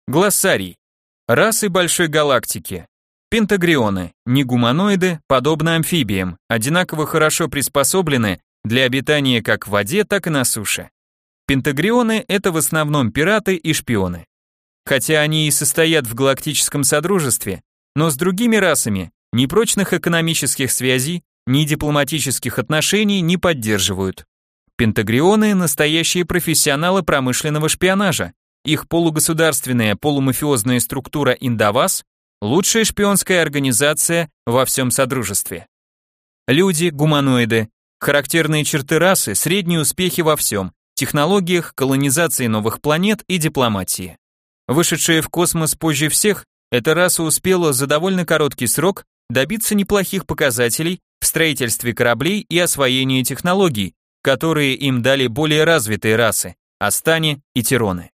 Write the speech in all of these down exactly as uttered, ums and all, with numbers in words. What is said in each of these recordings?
Глоссарий. Расы большой галактики. Пентагрионы, не гуманоиды, подобно амфибиям, одинаково хорошо приспособлены для обитания как в воде, так и на суше. Пентагрионы – это в основном пираты и шпионы. Хотя они и состоят в галактическом содружестве, но с другими расами ни прочных экономических связей, ни дипломатических отношений не поддерживают. Пентагрионы – настоящие профессионалы промышленного шпионажа. Их полугосударственная, полумафиозная структура Индавас – лучшая шпионская организация во всем Содружестве. Люди, гуманоиды, характерные черты расы, средние успехи во всем – технологиях, колонизации новых планет и дипломатии. Вышедшая в космос позже всех, эта раса успела за довольно короткий срок добиться неплохих показателей в строительстве кораблей и освоении технологий, которые им дали более развитые расы – Астани и Тироны.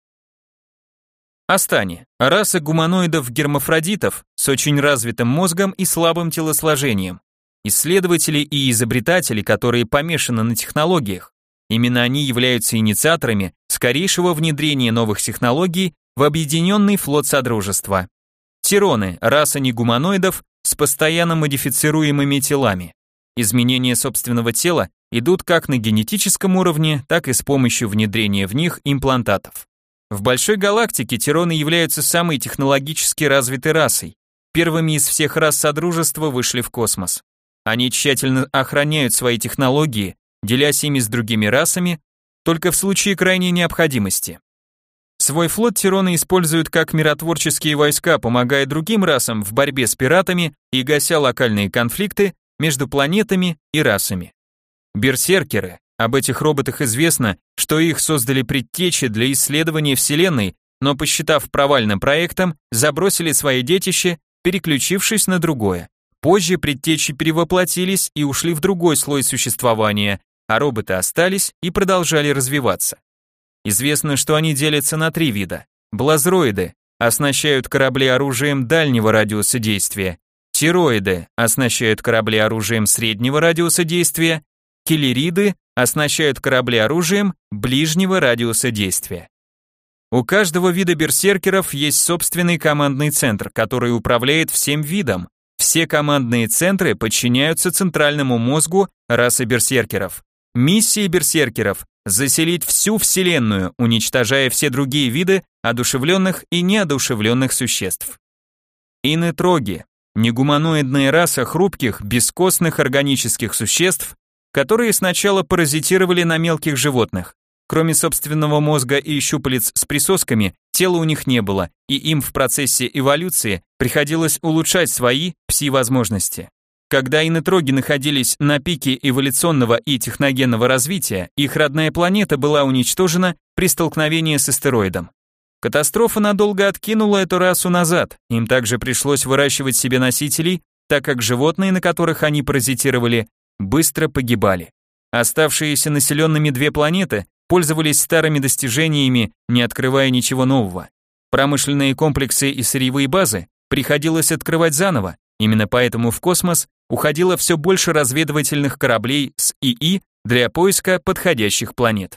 Астани – раса гуманоидов-гермафродитов с очень развитым мозгом и слабым телосложением. Исследователи и изобретатели, которые помешаны на технологиях. Именно они являются инициаторами скорейшего внедрения новых технологий в объединенный флот Содружества. Тироны – раса негуманоидов с постоянно модифицируемыми телами. Изменения собственного тела идут как на генетическом уровне, так и с помощью внедрения в них имплантатов. В большой галактике Тироны являются самой технологически развитой расой. Первыми из всех рас Содружества вышли в космос. Они тщательно охраняют свои технологии, делясь ими с другими расами, только в случае крайней необходимости. Свой флот Тироны используют как миротворческие войска, помогая другим расам в борьбе с пиратами и гася локальные конфликты между планетами и расами. Берсеркеры. Об этих роботах известно, что их создали предтечи для исследования Вселенной, но, посчитав провальным проектом, забросили свои детище, переключившись на другое. Позже предтечи перевоплотились и ушли в другой слой существования, а роботы остались и продолжали развиваться. Известно, что они делятся на три вида. Блазроиды оснащают корабли оружием дальнего радиуса действия, тироиды оснащают корабли оружием среднего радиуса действия, киллериды оснащают корабли оружием ближнего радиуса действия. У каждого вида берсеркеров есть собственный командный центр, который управляет всем видом. Все командные центры подчиняются центральному мозгу расы берсеркеров. Миссия берсеркеров – заселить всю Вселенную, уничтожая все другие виды одушевленных и неодушевленных существ. Инетроги – негуманоидная раса хрупких, бескостных органических существ, которые сначала паразитировали на мелких животных. Кроме собственного мозга и щупалец с присосками, тела у них не было, и им в процессе эволюции приходилось улучшать свои пси-возможности. Когда инетроги находились на пике эволюционного и техногенного развития, их родная планета была уничтожена при столкновении с астероидом. Катастрофа надолго откинула эту расу назад, им также пришлось выращивать себе носителей, так как животные, на которых они паразитировали, быстро погибали. Оставшиеся населенными две планеты пользовались старыми достижениями, не открывая ничего нового. Промышленные комплексы и сырьевые базы приходилось открывать заново, именно поэтому в космос уходило все больше разведывательных кораблей с ИИ для поиска подходящих планет.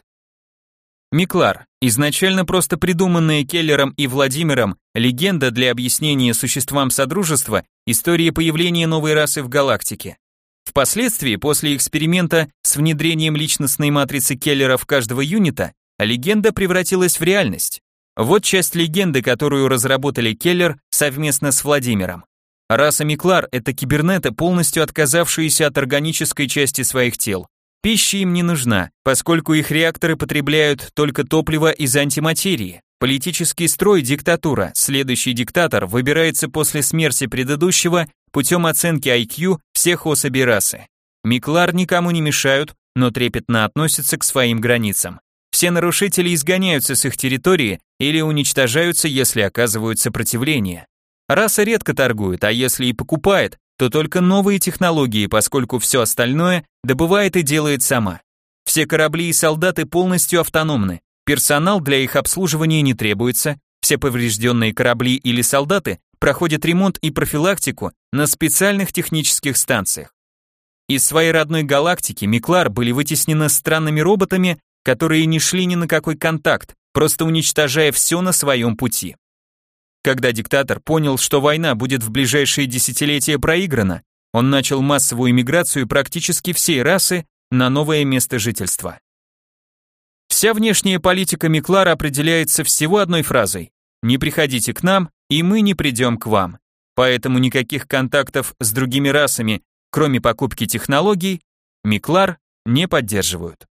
Миклар, изначально просто придуманная Келлером и Владимиром легенда для объяснения существам Содружества истории появления новой расы в галактике. Впоследствии, после эксперимента с внедрением личностной матрицы Келлера в каждого юнита, легенда превратилась в реальность. Вот часть легенды, которую разработали Келлер совместно с Владимиром. Раса Миклар – это кибернеты, полностью отказавшиеся от органической части своих тел. Пища им не нужна, поскольку их реакторы потребляют только топливо из антиматерии. Политический строй – диктатура, следующий диктатор выбирается после смерти предыдущего путем оценки ай кью всех особей расы. Миклар никому не мешают, но трепетно относятся к своим границам. Все нарушители изгоняются с их территории или уничтожаются, если оказывают сопротивление. Раса редко торгует, а если и покупает, то только новые технологии, поскольку все остальное добывает и делает сама. Все корабли и солдаты полностью автономны, персонал для их обслуживания не требуется, все поврежденные корабли или солдаты проходят ремонт и профилактику на специальных технических станциях. Из своей родной галактики Миклар были вытеснены странными роботами, которые не шли ни на какой контакт, просто уничтожая все на своем пути. Когда диктатор понял, что война будет в ближайшие десятилетия проиграна, он начал массовую миграцию практически всей расы на новое место жительства. Вся внешняя политика Миклара определяется всего одной фразой: «Не приходите к нам, и мы не придем к вам». Поэтому никаких контактов с другими расами, кроме покупки технологий, Миклар не поддерживают.